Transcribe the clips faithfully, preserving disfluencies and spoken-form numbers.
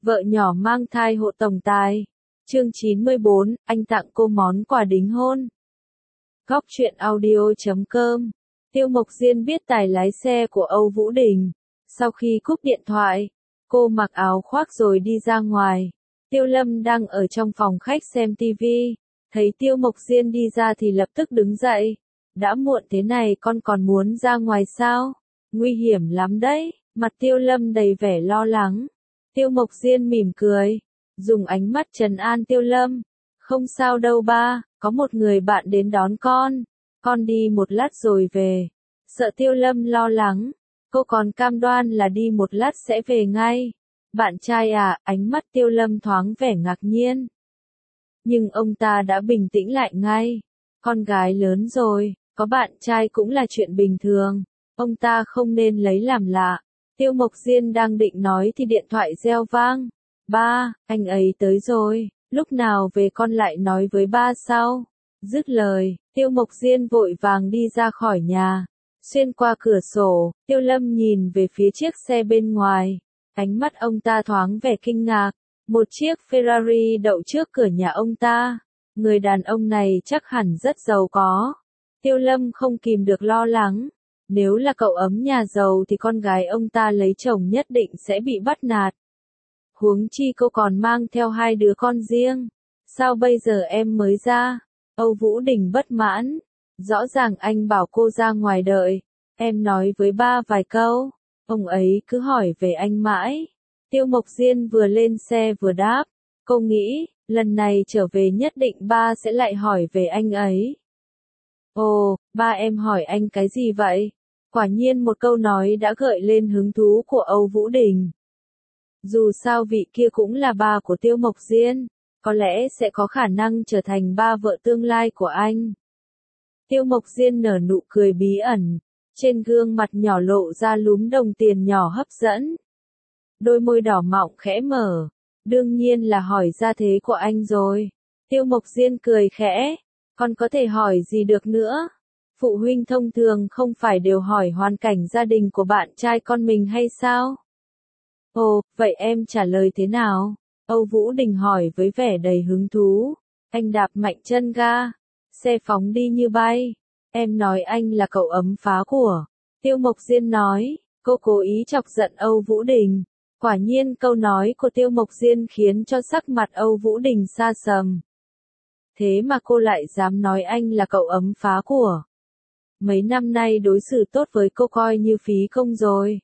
Vợ nhỏ mang thai hộ tổng tài. Chương chín mươi bốn, anh tặng cô món quà đính hôn. Góc truyện audio chấm com. Tiêu Mộc Diên biết tài lái xe của Âu Vũ Đình. Sau khi cúp điện thoại, cô mặc áo khoác rồi đi ra ngoài. Tiêu Lâm đang ở trong phòng khách xem tivi. Thấy Tiêu Mộc Diên đi ra thì lập tức đứng dậy. Đã muộn thế này con còn muốn ra ngoài sao? Nguy hiểm lắm đấy. Mặt Tiêu Lâm đầy vẻ lo lắng. Tiêu Mộc Diên mỉm cười, dùng ánh mắt trấn an Tiêu Lâm. Không sao đâu ba, có một người bạn đến đón con. Con đi một lát rồi về. Sợ Tiêu Lâm lo lắng, cô còn cam đoan là đi một lát sẽ về ngay. Bạn trai à, ánh mắt Tiêu Lâm thoáng vẻ ngạc nhiên. Nhưng ông ta đã bình tĩnh lại ngay. Con gái lớn rồi, có bạn trai cũng là chuyện bình thường. Ông ta không nên lấy làm lạ. Tiêu Mộc Diên đang định nói thì điện thoại reo vang. Ba, anh ấy tới rồi, lúc nào về con lại nói với ba sau. Dứt lời, Tiêu Mộc Diên vội vàng đi ra khỏi nhà. Xuyên qua cửa sổ, Tiêu Lâm nhìn về phía chiếc xe bên ngoài. Ánh mắt ông ta thoáng vẻ kinh ngạc. Một chiếc Ferrari đậu trước cửa nhà ông ta. Người đàn ông này chắc hẳn rất giàu có. Tiêu Lâm không kìm được lo lắng. Nếu là cậu ấm nhà giàu thì con gái ông ta lấy chồng nhất định sẽ bị bắt nạt. Huống chi cô còn mang theo hai đứa con riêng. Sao bây giờ em mới ra? Âu Vũ Đình bất mãn. Rõ ràng anh bảo cô ra ngoài đợi. Em nói với ba vài câu. Ông ấy cứ hỏi về anh mãi. Tiêu Mộc Diên vừa lên xe vừa đáp. Cô nghĩ, lần này trở về nhất định ba sẽ lại hỏi về anh ấy. Ồ, ba em hỏi anh cái gì vậy? Quả nhiên một câu nói đã gợi lên hứng thú của Âu Vũ Đình. Dù sao vị kia cũng là ba của Tiêu Mộc Diên, có lẽ sẽ có khả năng trở thành ba vợ tương lai của anh. Tiêu Mộc Diên nở nụ cười bí ẩn, trên gương mặt nhỏ lộ ra lúm đồng tiền nhỏ hấp dẫn. Đôi môi đỏ mọng khẽ mở, đương nhiên là hỏi gia thế của anh rồi. Tiêu Mộc Diên cười khẽ, còn có thể hỏi gì được nữa? Phụ huynh thông thường không phải đều hỏi hoàn cảnh gia đình của bạn trai con mình hay sao? Ồ, vậy em trả lời thế nào? Âu Vũ Đình hỏi với vẻ đầy hứng thú. Anh đạp mạnh chân ga. Xe phóng đi như bay. Em nói anh là cậu ấm phá của. Tiêu Mộc Diên nói. Cô cố ý chọc giận Âu Vũ Đình. Quả nhiên câu nói của Tiêu Mộc Diên khiến cho sắc mặt Âu Vũ Đình sa sầm. Thế mà cô lại dám nói anh là cậu ấm phá của. Mấy năm nay đối xử tốt với cô coi như phí công rồi.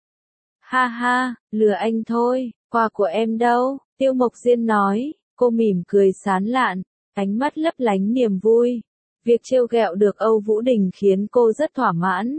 Ha ha, lừa anh thôi, quà của em đâu? Tiêu Mộc Diên nói, cô mỉm cười sán lạn, ánh mắt lấp lánh niềm vui. Việc trêu ghẹo được Âu Vũ Đình khiến cô rất thỏa mãn.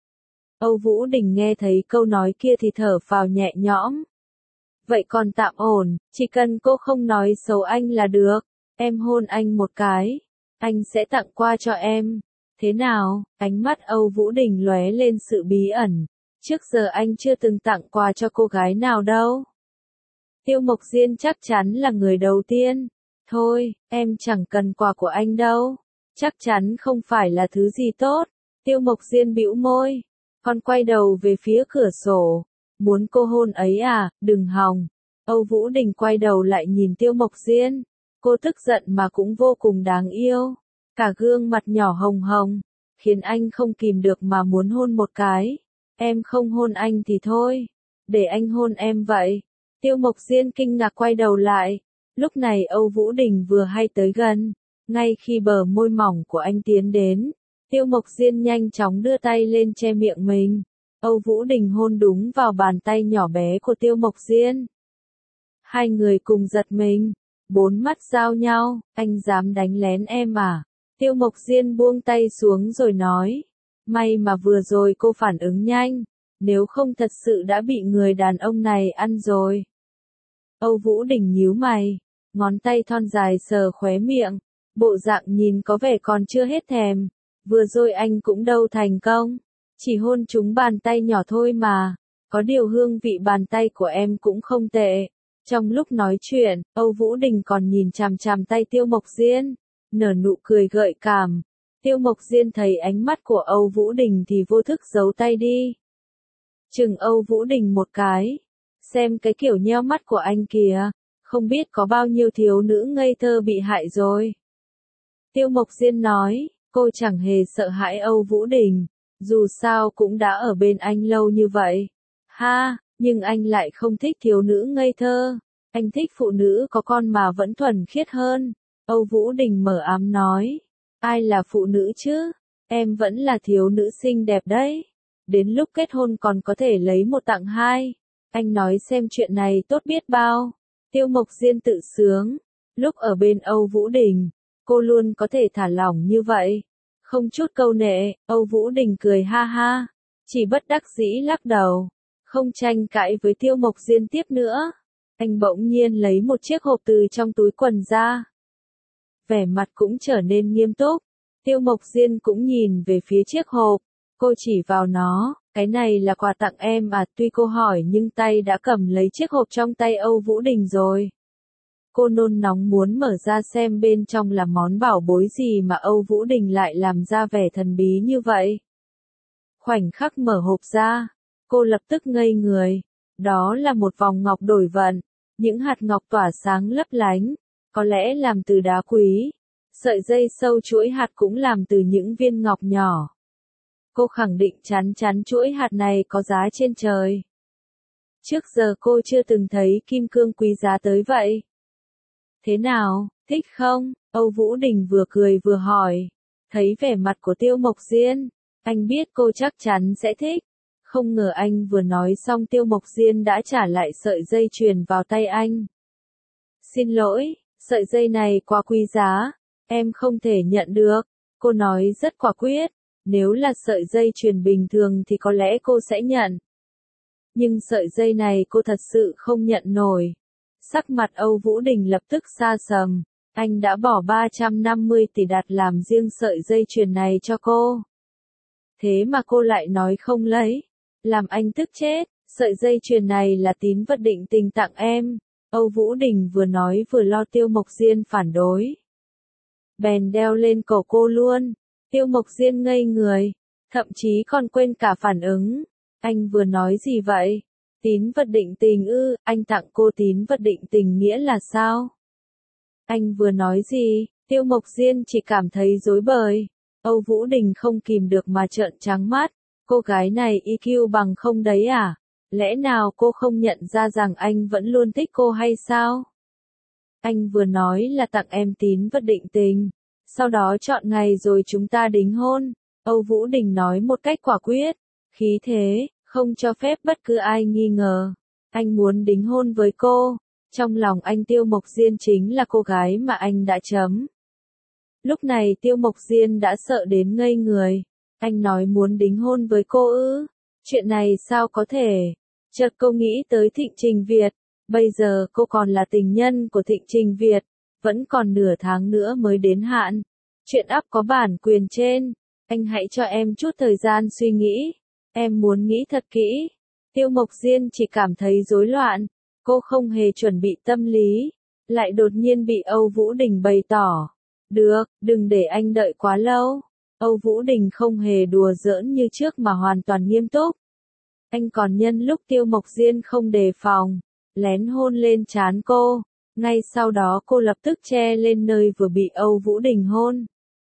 Âu Vũ Đình nghe thấy câu nói kia thì thở phào nhẹ nhõm. Vậy còn tạm ổn, chỉ cần cô không nói xấu anh là được. Em hôn anh một cái, anh sẽ tặng quà cho em. Thế nào? Ánh mắt Âu Vũ Đình lóe lên sự bí ẩn. Trước giờ anh chưa từng tặng quà cho cô gái nào đâu. Tiêu Mộc Diên chắc chắn là người đầu tiên. Thôi, em chẳng cần quà của anh đâu. Chắc chắn không phải là thứ gì tốt. Tiêu Mộc Diên bĩu môi. Con quay đầu về phía cửa sổ. Muốn cô hôn ấy à, đừng hòng. Âu Vũ Đình quay đầu lại nhìn Tiêu Mộc Diên. Cô tức giận mà cũng vô cùng đáng yêu. Cả gương mặt nhỏ hồng hồng, khiến anh không kìm được mà muốn hôn một cái. Em không hôn anh thì thôi, để anh hôn em vậy. Tiêu Mộc Diên kinh ngạc quay đầu lại. Lúc này Âu Vũ Đình vừa hay tới gần. Ngay khi bờ môi mỏng của anh tiến đến, Tiêu Mộc Diên nhanh chóng đưa tay lên che miệng mình. Âu Vũ Đình hôn đúng vào bàn tay nhỏ bé của Tiêu Mộc Diên. Hai người cùng giật mình, bốn mắt giao nhau, anh dám đánh lén em à? Tiêu Mộc Diên buông tay xuống rồi nói. May mà vừa rồi cô phản ứng nhanh, nếu không thật sự đã bị người đàn ông này ăn rồi. Âu Vũ Đình nhíu mày, ngón tay thon dài sờ khóe miệng, bộ dạng nhìn có vẻ còn chưa hết thèm. Vừa rồi anh cũng đâu thành công, chỉ hôn trúng bàn tay nhỏ thôi mà. Có điều hương vị bàn tay của em cũng không tệ. Trong lúc nói chuyện, Âu Vũ Đình còn nhìn chằm chằm tay Tiêu Mộc Diên, nở nụ cười gợi cảm. Tiêu Mộc Diên thấy ánh mắt của Âu Vũ Đình thì vô thức giấu tay đi. Chừng Âu Vũ Đình một cái. Xem cái kiểu nheo mắt của anh kìa, không biết có bao nhiêu thiếu nữ ngây thơ bị hại rồi. Tiêu Mộc Diên nói, cô chẳng hề sợ hãi Âu Vũ Đình, dù sao cũng đã ở bên anh lâu như vậy. Ha, nhưng anh lại không thích thiếu nữ ngây thơ, anh thích phụ nữ có con mà vẫn thuần khiết hơn. Âu Vũ Đình mở ám nói, ai là phụ nữ chứ, em vẫn là thiếu nữ xinh đẹp đấy. Đến lúc kết hôn còn có thể lấy một tặng hai. Anh nói xem chuyện này tốt biết bao. Tiêu Mộc Diên tự sướng. Lúc ở bên Âu Vũ Đình, cô luôn có thể thả lỏng như vậy. Không chút câu nệ, Âu Vũ Đình cười ha ha. Chỉ bất đắc dĩ lắc đầu. Không tranh cãi với Tiêu Mộc Diên tiếp nữa. Anh bỗng nhiên lấy một chiếc hộp từ trong túi quần ra. Vẻ mặt cũng trở nên nghiêm túc. Tiêu Mộc Diên cũng nhìn về phía chiếc hộp. Cô chỉ vào nó, cái này là quà tặng em à, tuy cô hỏi nhưng tay đã cầm lấy chiếc hộp trong tay Âu Vũ Đình rồi. Cô nôn nóng muốn mở ra xem bên trong là món bảo bối gì mà Âu Vũ Đình lại làm ra vẻ thần bí như vậy. Khoảnh khắc mở hộp ra, cô lập tức ngây người. Đó là một vòng ngọc đổi vận, những hạt ngọc tỏa sáng lấp lánh, có lẽ làm từ đá quý. Sợi dây sâu chuỗi hạt cũng làm từ những viên ngọc nhỏ. Cô khẳng định chắn chắn chuỗi hạt này có giá trên trời. Trước giờ cô chưa từng thấy kim cương quý giá tới vậy. Thế nào, thích không? Âu Vũ Đình vừa cười vừa hỏi. Thấy vẻ mặt của Tiêu Mộc Diên, anh biết cô chắc chắn sẽ thích. Không ngờ anh vừa nói xong Tiêu Mộc Diên đã trả lại sợi dây chuyền vào tay anh. Xin lỗi, sợi dây này quá quý giá, em không thể nhận được. Cô nói rất quả quyết. Nếu là sợi dây chuyền bình thường thì có lẽ cô sẽ nhận. Nhưng sợi dây này cô thật sự không nhận nổi. Sắc mặt Âu Vũ Đình lập tức xa sầm. Anh đã bỏ ba trăm năm mươi tỷ đặt làm riêng sợi dây chuyền này cho cô. Thế mà cô lại nói không lấy. Làm anh tức chết. Sợi dây chuyền này là tín vật định tình tặng em. Âu Vũ Đình vừa nói vừa lo Tiêu Mộc Diên phản đối. Bèn đeo lên cổ cô luôn. Tiêu Mộc Diên ngây người, thậm chí còn quên cả phản ứng. Anh vừa nói gì vậy? Tín vật định tình ư, anh tặng cô tín vật định tình nghĩa là sao? Anh vừa nói gì? Tiêu Mộc Diên chỉ cảm thấy rối bời. Âu Vũ Đình không kìm được mà trợn trắng mắt. Cô gái này i kiu bằng không đấy à? Lẽ nào cô không nhận ra rằng anh vẫn luôn thích cô hay sao? Anh vừa nói là tặng em tín vật định tình. Sau đó chọn ngày rồi chúng ta đính hôn. Âu Vũ Đình nói một cách quả quyết, khí thế, không cho phép bất cứ ai nghi ngờ. Anh muốn đính hôn với cô. Trong lòng anh Tiêu Mộc Diên chính là cô gái mà anh đã chấm. Lúc này Tiêu Mộc Diên đã sợ đến ngây người. Anh nói muốn đính hôn với cô ư? Chuyện này sao có thể? Chợt cô nghĩ tới Thịnh Trình Việt. Bây giờ cô còn là tình nhân của Thịnh Trình Việt. Vẫn còn nửa tháng nữa mới đến hạn. Chuyện ắp có bản quyền trên. Anh hãy cho em chút thời gian suy nghĩ. Em muốn nghĩ thật kỹ. Tiêu Mộc Diên chỉ cảm thấy rối loạn. Cô không hề chuẩn bị tâm lý. Lại đột nhiên bị Âu Vũ Đình bày tỏ. Được, đừng để anh đợi quá lâu. Âu Vũ Đình không hề đùa giỡn như trước mà hoàn toàn nghiêm túc. Anh còn nhân lúc Tiêu Mộc Diên không đề phòng, lén hôn lên trán cô. Ngay sau đó cô lập tức che lên nơi vừa bị Âu Vũ Đình hôn.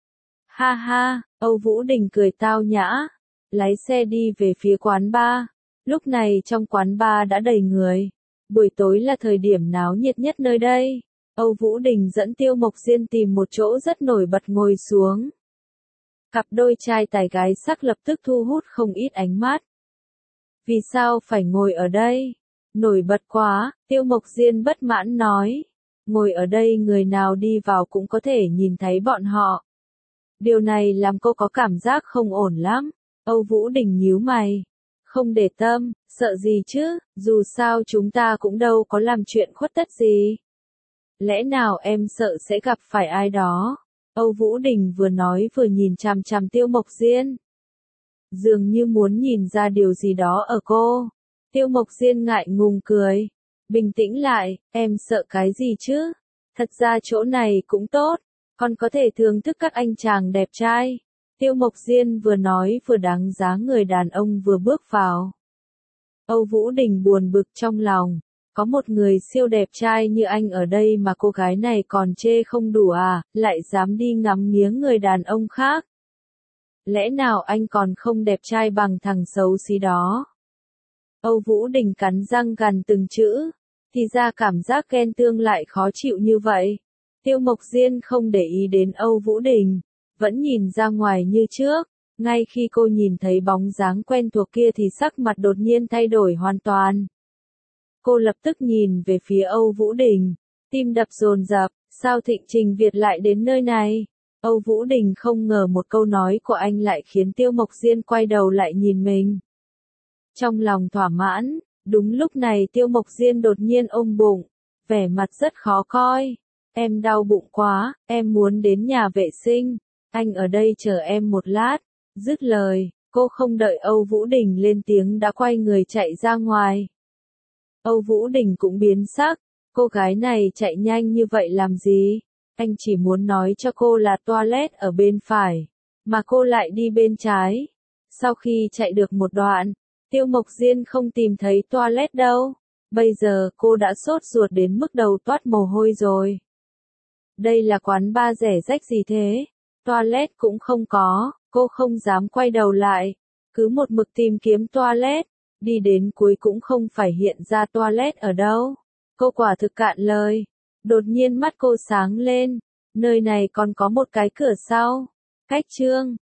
Ha ha, Âu Vũ Đình cười tao nhã, lái xe đi về phía quán bar. Lúc này trong quán bar đã đầy người. Buổi tối là thời điểm náo nhiệt nhất nơi đây. Âu Vũ Đình dẫn Tiêu Mộc Diên tìm một chỗ rất nổi bật ngồi xuống. Cặp đôi trai tài gái sắc lập tức thu hút không ít ánh mắt. Vì sao phải ngồi ở đây? Nổi bật quá, Tiêu Mộc Diên bất mãn nói. Ngồi ở đây người nào đi vào cũng có thể nhìn thấy bọn họ. Điều này làm cô có cảm giác không ổn lắm. Âu Vũ Đình nhíu mày. Không để tâm, sợ gì chứ, dù sao chúng ta cũng đâu có làm chuyện khuất tất gì. Lẽ nào em sợ sẽ gặp phải ai đó? Âu Vũ Đình vừa nói vừa nhìn chằm chằm Tiêu Mộc Diên. Dường như muốn nhìn ra điều gì đó ở cô. Tiêu Mộc Diên ngại ngùng cười. Bình tĩnh lại, em sợ cái gì chứ? Thật ra chỗ này cũng tốt, còn có thể thưởng thức các anh chàng đẹp trai. Tiêu Mộc Diên vừa nói vừa đánh giá người đàn ông vừa bước vào. Âu Vũ Đình buồn bực trong lòng. Có một người siêu đẹp trai như anh ở đây mà cô gái này còn chê không đủ à, lại dám đi ngắm nghía người đàn ông khác. Lẽ nào anh còn không đẹp trai bằng thằng xấu xí đó? Âu Vũ Đình cắn răng gằn từng chữ. Thì ra cảm giác ghen tương lại khó chịu như vậy. Tiêu Mộc Diên không để ý đến Âu Vũ Đình, vẫn nhìn ra ngoài như trước. Ngay khi cô nhìn thấy bóng dáng quen thuộc kia thì sắc mặt đột nhiên thay đổi hoàn toàn. Cô lập tức nhìn về phía Âu Vũ Đình, tim đập dồn dập, sao Thịnh Trình Việt lại đến nơi này? Âu Vũ Đình không ngờ một câu nói của anh lại khiến Tiêu Mộc Diên quay đầu lại nhìn mình. Trong lòng thỏa mãn, đúng lúc này Tiêu Mộc Diên đột nhiên ôm bụng, vẻ mặt rất khó coi. Em đau bụng quá, em muốn đến nhà vệ sinh, anh ở đây chờ em một lát. Dứt lời, cô không đợi Âu Vũ Đình lên tiếng đã quay người chạy ra ngoài. Âu Vũ Đình cũng biến sắc, cô gái này chạy nhanh như vậy làm gì? Anh chỉ muốn nói cho cô là toilet ở bên phải, mà cô lại đi bên trái. Sau khi chạy được một đoạn, Tiêu Mộc Diên không tìm thấy toilet đâu. Bây giờ cô đã sốt ruột đến mức đầu toát mồ hôi rồi. Đây là quán bar rẻ rách gì thế? Toilet cũng không có, cô không dám quay đầu lại. Cứ một mực tìm kiếm toilet, đi đến cuối cũng không phải hiện ra toilet ở đâu. Cô quả thực cạn lời. Đột nhiên mắt cô sáng lên, nơi này còn có một cái cửa sau. Cách chương